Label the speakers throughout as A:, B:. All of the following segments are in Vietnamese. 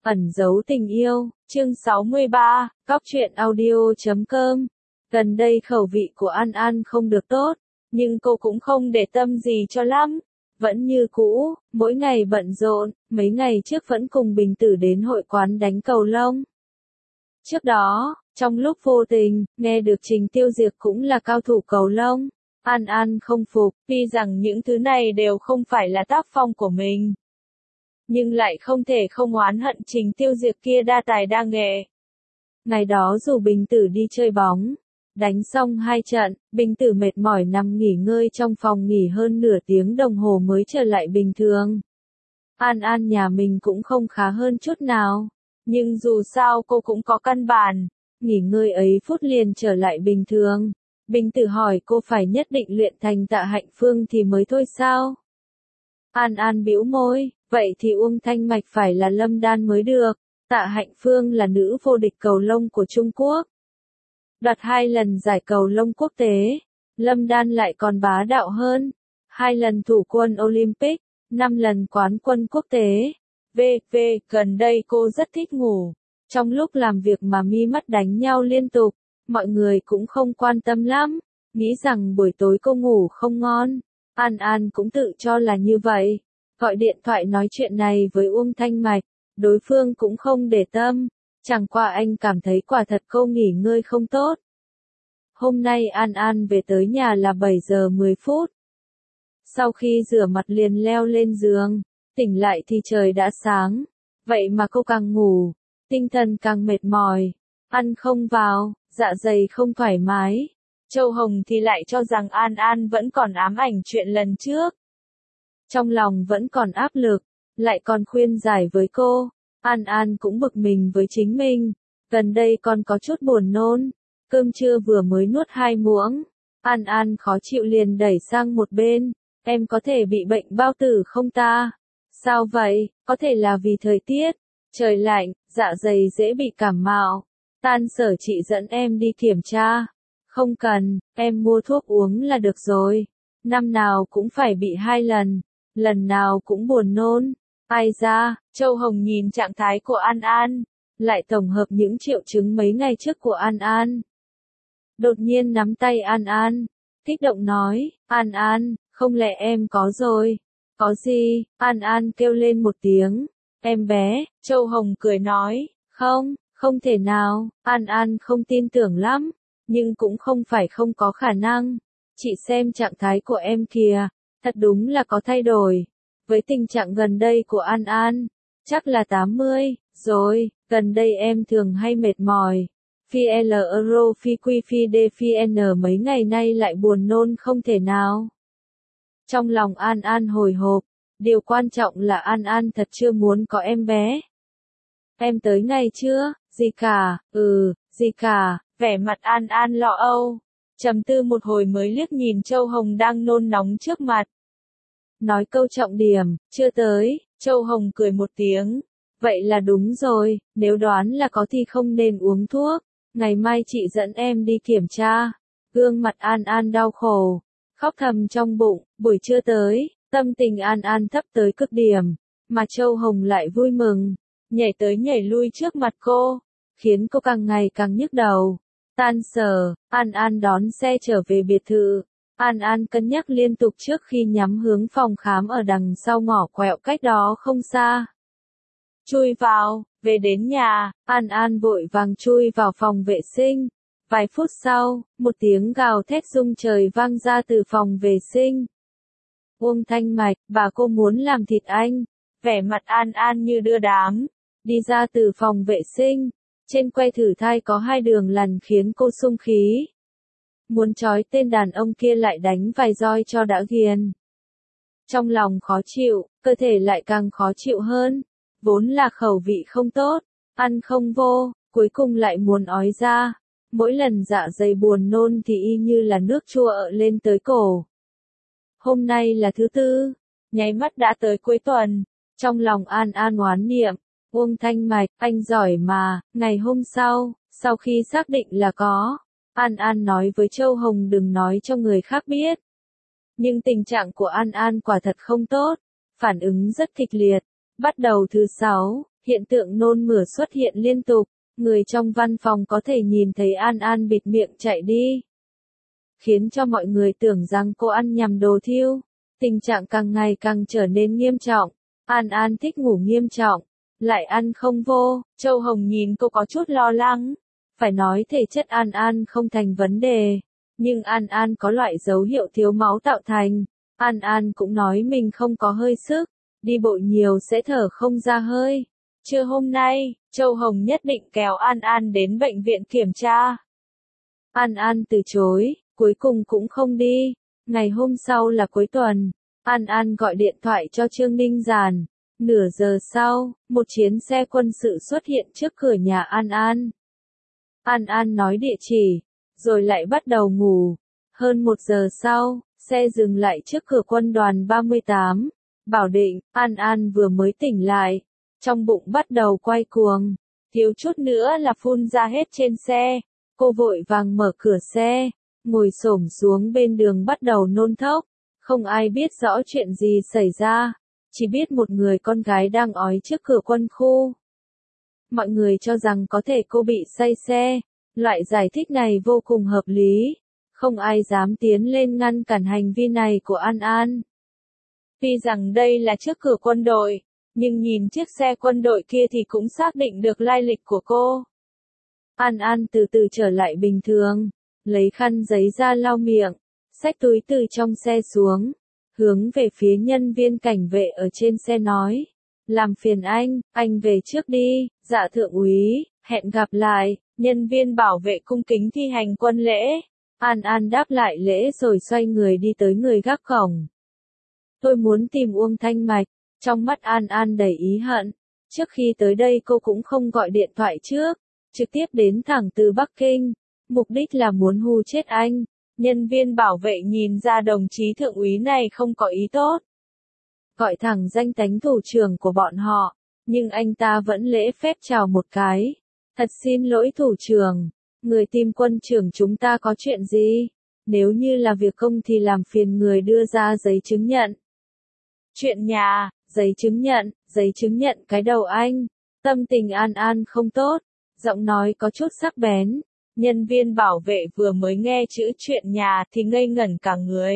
A: Ẩn giấu tình yêu, chương 63, Góc truyện audio.com. Gần đây khẩu vị của An An không được tốt, nhưng cô cũng không để tâm gì cho lắm. Vẫn như cũ, mỗi ngày bận rộn, mấy ngày trước vẫn cùng Bình Tử đến hội quán đánh cầu lông. Trước đó, trong lúc vô tình, nghe được Trình Tiêu Diệp cũng là cao thủ cầu lông. An An không phục, tuy rằng những thứ này đều không phải là tác phong của mình. Nhưng lại không thể không oán hận Trình Tiêu Diệp kia đa tài đa nghệ. Ngày đó dù Bình Tử đi chơi bóng, đánh xong 2 trận, Bình Tử mệt mỏi nằm nghỉ ngơi trong phòng nghỉ hơn nửa tiếng đồng hồ mới trở lại bình thường. An An nhà mình cũng không khá hơn chút nào, nhưng dù sao cô cũng có căn bản, nghỉ ngơi ấy phút liền trở lại bình thường. Bình Tử hỏi cô phải nhất định luyện thành Tạ Hạnh Phương thì mới thôi sao? An An bĩu môi, vậy thì Uông Thanh Mạch phải là Lâm Đan mới được. Tạ Hạnh Phương là nữ vô địch cầu lông của Trung Quốc, đoạt 2 lần giải cầu lông quốc tế. Lâm Đan lại còn bá đạo hơn, 2 lần thủ quân Olympic, 5 lần quán quân quốc tế. Gần đây cô rất thích ngủ. Trong lúc làm việc mà mi mắt đánh nhau liên tục, mọi người cũng không quan tâm lắm, nghĩ rằng buổi tối cô ngủ không ngon. An An cũng tự cho là như vậy, gọi điện thoại nói chuyện này với Uông Thanh Mạch, đối phương cũng không để tâm, chẳng qua anh cảm thấy quả thật cô nghỉ ngơi không tốt. Hôm nay An An về tới nhà là 7 giờ 10 phút. Sau khi rửa mặt liền leo lên giường, tỉnh lại thì trời đã sáng, vậy mà cô càng ngủ, tinh thần càng mệt mỏi, ăn không vào, dạ dày không thoải mái. Châu Hồng thì lại cho rằng An An vẫn còn ám ảnh chuyện lần trước. Trong lòng vẫn còn áp lực, lại còn khuyên giải với cô. An An cũng bực mình với chính mình. Gần đây con có chút buồn nôn, cơm trưa vừa mới nuốt 2 muỗng. An An khó chịu liền đẩy sang một bên. Em có thể bị bệnh bao tử không ta? Sao vậy? Có thể là vì thời tiết. Trời lạnh, dạ dày dễ bị cảm mạo. Tan sở chị dẫn em đi kiểm tra. Không cần, em mua thuốc uống là được rồi. Năm nào cũng phải bị 2 lần, lần nào cũng buồn nôn. Ai ra, Châu Hồng nhìn trạng thái của An An, lại tổng hợp những triệu chứng mấy ngày trước của An An. Đột nhiên nắm tay An An, kích động nói, An An, không lẽ em có rồi? Có gì? An An kêu lên một tiếng, em bé. Châu Hồng cười nói, không thể nào. An An không tin tưởng lắm, nhưng cũng không phải không có khả năng. Chị xem trạng thái của em kìa, thật đúng là có thay đổi. Với tình trạng gần đây của An An, chắc là 80, rồi, gần đây em thường hay mệt mỏi. Phi L euro phi quy phi D phi N mấy ngày nay lại buồn nôn không thể nào. Trong lòng An An hồi hộp, điều quan trọng là An An thật chưa muốn có em bé. Em tới ngày chưa? Gì cả, gì cả. Vẻ mặt An An lo âu, trầm tư một hồi mới liếc nhìn Châu Hồng đang nôn nóng trước mặt. Nói câu trọng điểm, chưa tới. Châu Hồng cười một tiếng. Vậy là đúng rồi, nếu đoán là có thì không nên uống thuốc. Ngày mai chị dẫn em đi kiểm tra. Gương mặt An An đau khổ, khóc thầm trong bụng. Buổi trưa tới, tâm tình An An thấp tới cực điểm, mà Châu Hồng lại vui mừng, nhảy tới nhảy lui trước mặt cô, khiến cô càng ngày càng nhức đầu. Tan sở, An An đón xe trở về biệt thự. An An cân nhắc liên tục trước khi nhắm hướng phòng khám ở đằng sau ngõ quẹo cách đó không xa. Chui vào, về đến nhà, An An vội vàng chui vào phòng vệ sinh. Vài phút sau, một tiếng gào thét rung trời vang ra từ phòng vệ sinh. Uông Thanh Mạch, bà cô muốn làm thịt anh. Vẻ mặt An An như đưa đám, đi ra từ phòng vệ sinh. Trên que thử thai có 2 đường lằn khiến cô sung khí. Muốn trói tên đàn ông kia lại đánh vài roi cho đã ghiền. Trong lòng khó chịu, cơ thể lại càng khó chịu hơn. Vốn là khẩu vị không tốt, ăn không vô, cuối cùng lại muốn ói ra. Mỗi lần dạ dày buồn nôn thì y như là nước chua ợ lên tới cổ. Hôm nay là thứ Tư, nháy mắt đã tới cuối tuần. Trong lòng An An oán niệm, Uông Thanh Mạch, anh giỏi mà. Ngày hôm sau khi xác định là có, An An nói với Châu Hồng đừng nói cho người khác biết. Nhưng tình trạng của An An quả thật không tốt, phản ứng rất kịch liệt. Bắt đầu thứ 6, Hiện tượng nôn mửa xuất hiện liên tục, người trong văn phòng có thể nhìn thấy An An bịt miệng chạy đi, khiến cho mọi người tưởng rằng cô ăn nhầm đồ thiêu. Tình trạng càng ngày càng trở nên nghiêm trọng. An An thích ngủ nghiêm trọng, lại ăn không vô. Châu Hồng nhìn cô có chút lo lắng. Phải nói thể chất An An không thành vấn đề, nhưng An An có loại dấu hiệu thiếu máu tạo thành. An An cũng nói mình không có hơi sức, đi bộ nhiều sẽ thở không ra hơi. Trưa hôm nay, Châu Hồng nhất định kéo An An đến bệnh viện kiểm tra. An An từ chối, cuối cùng cũng không đi. Ngày hôm sau là cuối tuần, An An gọi điện thoại cho Trương Ninh Giản. Nửa giờ sau, một chiến xe quân sự xuất hiện trước cửa nhà An An. An An nói địa chỉ, rồi lại bắt đầu ngủ. Hơn 1 giờ sau, xe dừng lại trước cửa quân đoàn 38. Bảo Định, An An vừa mới tỉnh lại, trong bụng bắt đầu quay cuồng, thiếu chút nữa là phun ra hết trên xe. Cô vội vàng mở cửa xe, ngồi xổm xuống bên đường bắt đầu nôn thốc. Không ai biết rõ chuyện gì xảy ra, chỉ biết một người con gái đang ói trước cửa quân khu. Mọi người cho rằng có thể cô bị say xe, loại giải thích này vô cùng hợp lý, không ai dám tiến lên ngăn cản hành vi này của An An. Tuy rằng đây là trước cửa quân đội, nhưng nhìn chiếc xe quân đội kia thì cũng xác định được lai lịch của cô. An An từ từ trở lại bình thường, lấy khăn giấy ra lau miệng, xách túi từ trong xe xuống, hướng về phía nhân viên cảnh vệ ở trên xe nói. Làm phiền anh về trước đi. Dạ thượng úy, hẹn gặp lại. Nhân viên bảo vệ cung kính thi hành quân lễ. An An đáp lại lễ rồi xoay người đi tới người gác cổng. Tôi muốn tìm Uông Thanh Mạch. Trong mắt An An đầy ý hận. Trước khi tới đây cô cũng không gọi điện thoại trước, trực tiếp đến thẳng từ Bắc Kinh. Mục đích là muốn hù chết anh. Nhân viên bảo vệ nhìn ra đồng chí thượng úy này không có ý tốt, gọi thẳng danh tánh thủ trưởng của bọn họ, nhưng anh ta vẫn lễ phép chào một cái. Thật xin lỗi thủ trưởng, người tìm quân trưởng chúng ta có chuyện gì? Nếu như là việc công thì làm phiền người đưa ra giấy chứng nhận. Chuyện nhà, giấy chứng nhận cái đầu anh. Tâm tình An An không tốt, giọng nói có chút sắc bén. Nhân viên bảo vệ vừa mới nghe chữ chuyện nhà thì ngây ngẩn cả người.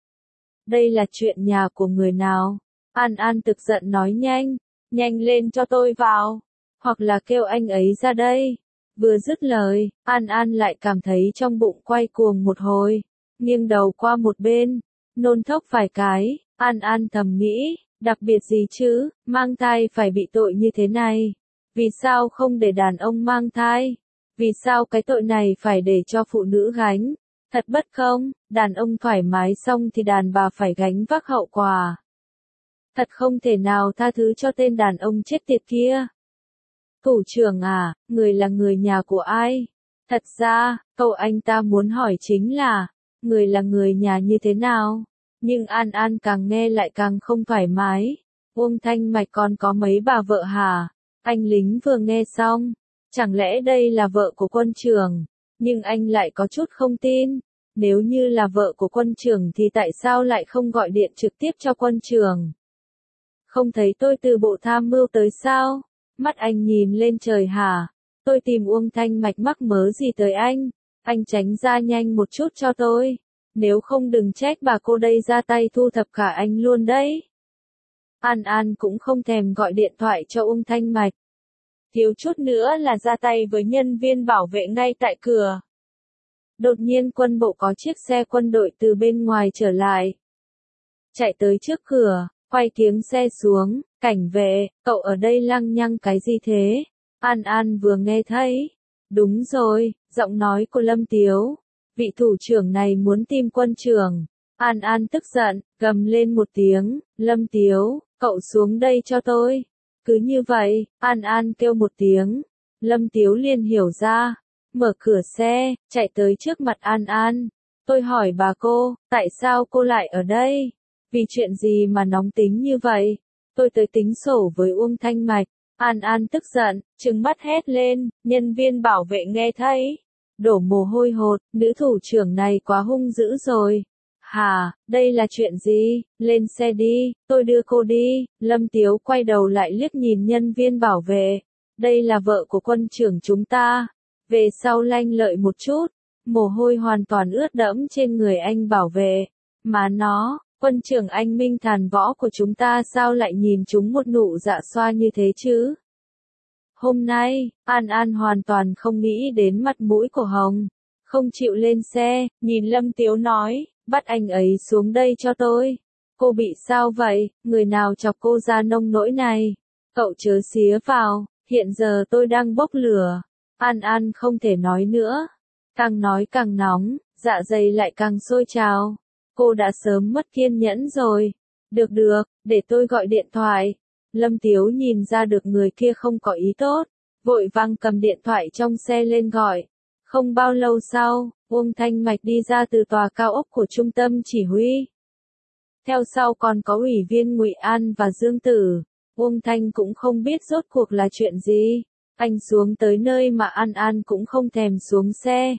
A: Đây là chuyện nhà của người nào? An An tức giận nói nhanh lên cho tôi vào, hoặc là kêu anh ấy ra đây. Vừa dứt lời, An An lại cảm thấy trong bụng quay cuồng một hồi, nghiêng đầu qua một bên, nôn thốc vài cái. An An thầm nghĩ, đặc biệt gì chứ, mang thai phải bị tội như thế này. Vì sao không để đàn ông mang thai? Vì sao cái tội này phải để cho phụ nữ gánh? Thật bất công, đàn ông thoải mái xong thì đàn bà phải gánh vác hậu quả. Thật không thể nào tha thứ cho tên đàn ông chết tiệt kia. Thủ trưởng à, người là người nhà của ai? Thật ra, câu anh ta muốn hỏi chính là, người là người nhà như thế nào? Nhưng An An càng nghe lại càng không thoải mái. Uông Thanh Mạch còn có mấy bà vợ hả? Anh lính vừa nghe xong, chẳng lẽ đây là vợ của quân trưởng? Nhưng anh lại có chút không tin. Nếu như là vợ của quân trưởng thì tại sao lại không gọi điện trực tiếp cho quân trưởng? Không thấy tôi từ bộ tham mưu tới sao? Mắt anh nhìn lên trời hả? Tôi tìm Uông Thanh Mạch mắc mớ gì tới anh tránh ra nhanh một chút cho tôi. Nếu không đừng trách bà cô đây ra tay thu thập cả anh luôn đấy. An An cũng không thèm gọi điện thoại cho Uông Thanh Mạch. Thiếu chút nữa là ra tay với nhân viên bảo vệ ngay tại cửa. Đột nhiên quân bộ có chiếc xe quân đội từ bên ngoài trở lại. Chạy tới trước cửa, quay kiếng xe xuống, cảnh vệ, cậu ở đây lăng nhăng cái gì thế? An An vừa nghe thấy. Đúng rồi, giọng nói của Lâm Tiếu. Vị thủ trưởng này muốn tìm quân trưởng. An An tức giận, gầm lên một tiếng, Lâm Tiếu, cậu xuống đây cho tôi. Cứ như vậy, An An kêu một tiếng. Lâm Tiếu liền hiểu ra, mở cửa xe, chạy tới trước mặt An An. Tôi hỏi bà cô, tại sao cô lại ở đây? Vì chuyện gì mà nóng tính như vậy? Tôi tới tính sổ với Uông Thanh Mạch. An An tức giận, trừng mắt hét lên, nhân viên bảo vệ nghe thấy. Đổ mồ hôi hột, nữ thủ trưởng này quá hung dữ rồi. Hà, đây là chuyện gì? Lên xe đi, tôi đưa cô đi. Lâm Tiếu quay đầu lại liếc nhìn nhân viên bảo vệ. Đây là vợ của quân trưởng chúng ta. Về sau lanh lợi một chút. Mồ hôi hoàn toàn ướt đẫm trên người anh bảo vệ. Mà nó, quân trưởng anh minh thần võ của chúng ta sao lại nhìn chúng một nụ dạ xoa như thế chứ? Hôm nay, An An hoàn toàn không nghĩ đến mặt mũi của Hồng. Không chịu lên xe, nhìn Lâm Tiếu nói, bắt anh ấy xuống đây cho tôi. Cô bị sao vậy, người nào chọc cô ra nông nỗi này? Cậu chớ xía vào, hiện giờ tôi đang bốc lửa. An An không thể nói nữa. Càng nói càng nóng, dạ dày lại càng sôi trào. Cô đã sớm mất kiên nhẫn rồi. Được được, để tôi gọi điện thoại. Lâm Tiếu nhìn ra được người kia không có ý tốt. Vội vàng cầm điện thoại trong xe lên gọi. Không bao lâu sau, Uông Thanh Mạch đi ra từ tòa cao ốc của trung tâm chỉ huy. Theo sau còn có ủy viên Ngụy An và Dương Tử. Uông Thanh cũng không biết rốt cuộc là chuyện gì. Anh xuống tới nơi mà An An cũng không thèm xuống xe.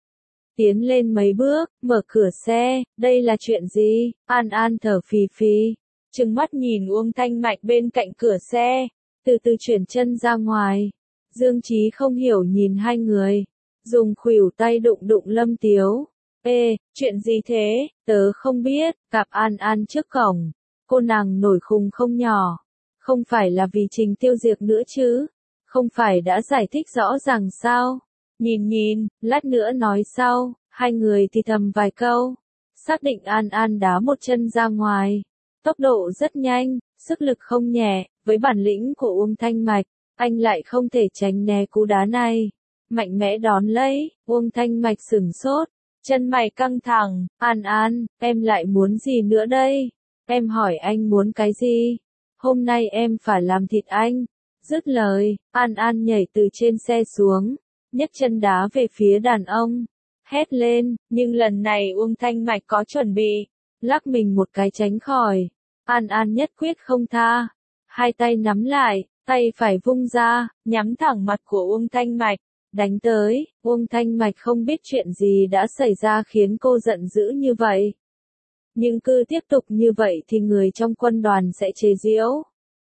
A: Tiến lên mấy bước, mở cửa xe, đây là chuyện gì? An An thở phì phì, trừng mắt nhìn Uông Thanh Mạch bên cạnh cửa xe, từ từ chuyển chân ra ngoài. Dương Chí không hiểu nhìn hai người, dùng khuỷu tay đụng đụng Lâm Tiếu. Ê, chuyện gì thế? Tớ không biết, gặp An An trước cổng. Cô nàng nổi khùng không nhỏ. Không phải là vì Trình Tiêu Diệp nữa chứ? Không phải đã giải thích rõ ràng sao? Nhìn, lát nữa nói sau. Hai người thì thầm vài câu. Xác định An An đá một chân ra ngoài. Tốc độ rất nhanh, sức lực không nhẹ. Với bản lĩnh của Uông Thanh Mạch, anh lại không thể tránh né cú đá này. Mạnh mẽ đón lấy, Uông Thanh Mạch sửng sốt. Chân mày căng thẳng. An An, em lại muốn gì nữa đây? Em hỏi anh muốn cái gì? Hôm nay em phải làm thịt anh. Dứt lời, An An nhảy từ trên xe xuống, nhấc chân đá về phía đàn ông, hét lên, nhưng lần này Uông Thanh Mạch có chuẩn bị, lắc mình một cái tránh khỏi. An An nhất quyết không tha, hai tay nắm lại, tay phải vung ra, nhắm thẳng mặt của Uông Thanh Mạch, đánh tới. Uông Thanh Mạch không biết chuyện gì đã xảy ra khiến cô giận dữ như vậy. Nhưng cứ tiếp tục như vậy thì người trong quân đoàn sẽ chế giễu.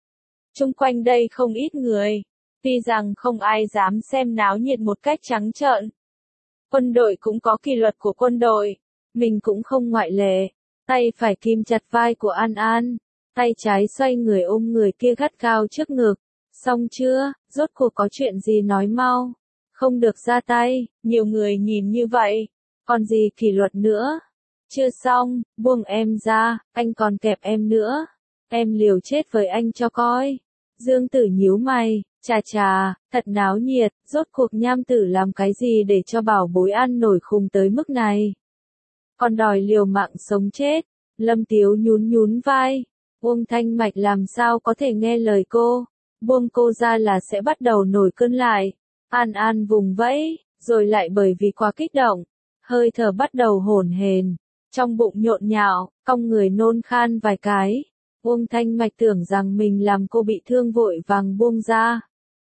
A: Chung quanh đây không ít người, tuy rằng không ai dám xem náo nhiệt một cách trắng trợn. Quân đội cũng có kỷ luật của quân đội, mình cũng không ngoại lệ. Tay phải kìm chặt vai của An An, tay trái xoay người ôm người kia gắt gao trước ngực. Xong chưa, rốt cuộc có chuyện gì nói mau. Không được ra tay, nhiều người nhìn như vậy, còn gì kỷ luật nữa. Chưa xong, buông em ra, anh còn kẹp em nữa. Em liều chết với anh cho coi. Dương Tử nhíu mày, chà, thật náo nhiệt, rốt cuộc Nham Tử làm cái gì để cho bảo bối ăn nổi khùng tới mức này. Còn đòi liều mạng sống chết. Lâm Tiếu nhún vai. Uông Thanh Mạch làm sao có thể nghe lời cô. Buông cô ra là sẽ bắt đầu nổi cơn lại. An An vùng vẫy, rồi lại bởi vì quá kích động, hơi thở bắt đầu hổn hển, trong bụng nhộn nhạo, cong người nôn khan vài cái. Uông Thanh Mạch tưởng rằng mình làm cô bị thương vội vàng buông ra.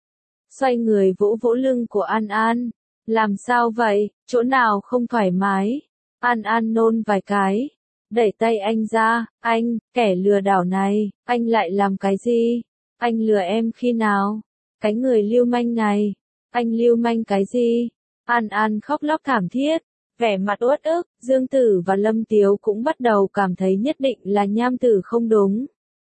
A: Xoay người vỗ vỗ lưng của An An. Làm sao vậy, chỗ nào không thoải mái? An An nôn vài cái. Đẩy tay anh ra, anh, kẻ lừa đảo này, anh lại làm cái gì? Anh lừa em khi nào? Cái người lưu manh này. Anh lưu manh cái gì? An An khóc lóc thảm thiết. Vẻ mặt uất ức, Dương Tử và Lâm Tiếu cũng bắt đầu cảm thấy nhất định là Nham Tử không đúng.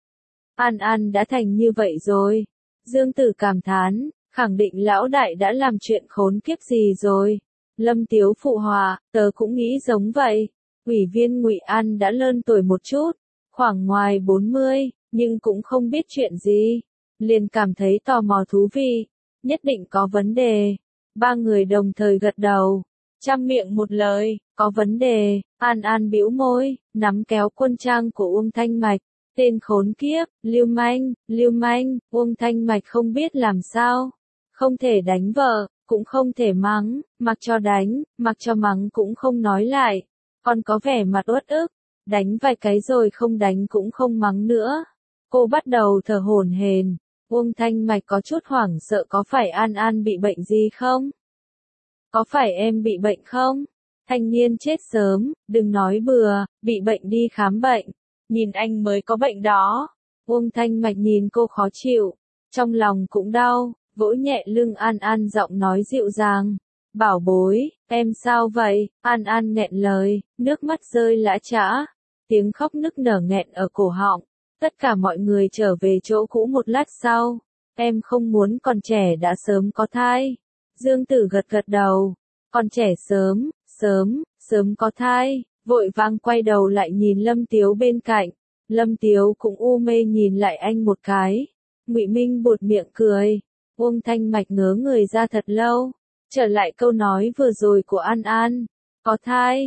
A: An An đã thành như vậy rồi. Dương Tử cảm thán, khẳng định lão đại đã làm chuyện khốn kiếp gì rồi. Lâm Tiếu phụ hòa, tớ cũng nghĩ giống vậy. Ủy viên Ngụy An đã lớn tuổi một chút, khoảng ngoài 40, nhưng cũng không biết chuyện gì. Liền cảm thấy tò mò thú vị, nhất định có vấn đề. Ba người đồng thời gật đầu. Trăm miệng một lời, có vấn đề. An An bĩu môi, nắm kéo quân trang của Uông Thanh Mạch. Tên khốn kiếp, lưu manh, Uông Thanh Mạch không biết làm sao. Không thể đánh vợ, cũng không thể mắng, mặc cho đánh, mặc cho mắng cũng không nói lại. Còn có vẻ mặt uất ức, đánh vài cái rồi không đánh cũng không mắng nữa. Cô bắt đầu thở hổn hển. Uông Thanh Mạch có chút hoảng sợ, có phải An An bị bệnh gì không? Có phải em bị bệnh không? Thanh niên chết sớm, đừng nói bừa, bị bệnh đi khám bệnh. Nhìn anh mới có bệnh đó. Uông Thanh Mạch nhìn cô khó chịu, trong lòng cũng đau, vỗ nhẹ lưng An An giọng nói dịu dàng. Bảo bối, em sao vậy? An An nghẹn lời, nước mắt rơi lã chã. Tiếng khóc nức nở nghẹn ở cổ họng. Tất cả mọi người trở về chỗ cũ một lát sau. Em không muốn còn trẻ đã sớm có thai. Dương Tử gật gật đầu. Còn trẻ sớm có thai. Vội vàng quay đầu lại nhìn Lâm Tiếu bên cạnh. Lâm Tiếu cũng u mê nhìn lại anh một cái. Ngụy Minh buột miệng cười. Uông Thanh Mạch ngớ người ra thật lâu. Trở lại câu nói vừa rồi của An An. Có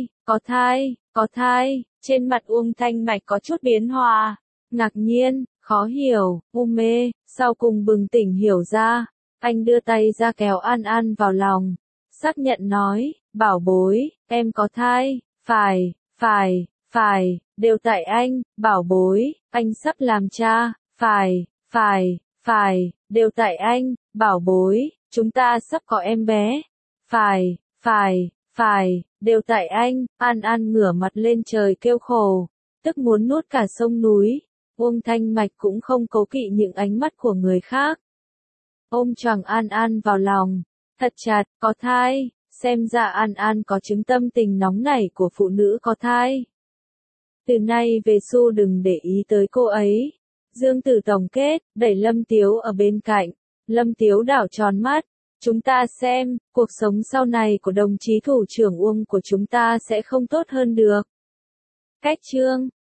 A: thai. Trên mặt Uông Thanh Mạch có chút biến hóa. Ngạc nhiên, khó hiểu, u mê, sau cùng bừng tỉnh hiểu ra. Anh đưa tay ra kéo An An vào lòng. Xác nhận nói, bảo bối, em có thai, phải, đều tại anh, bảo bối, anh sắp làm cha, phải, đều tại anh, bảo bối, chúng ta sắp có em bé, phải, đều tại anh. An An ngửa mặt lên trời kêu khổ, tức muốn nuốt cả sông núi. Uông Thanh Mạch cũng không cố kỵ những ánh mắt của người khác. Ôm choàng An An vào lòng, thật chặt, có thai, xem ra An An có chứng tâm tình nóng nảy của phụ nữ có thai. Từ nay về sau đừng để ý tới cô ấy. Dương Tử tổng kết, đẩy Lâm Tiếu ở bên cạnh. Lâm Tiếu đảo tròn mắt. Chúng ta xem, cuộc sống sau này của đồng chí thủ trưởng Uông của chúng ta sẽ không tốt hơn được. Cách chương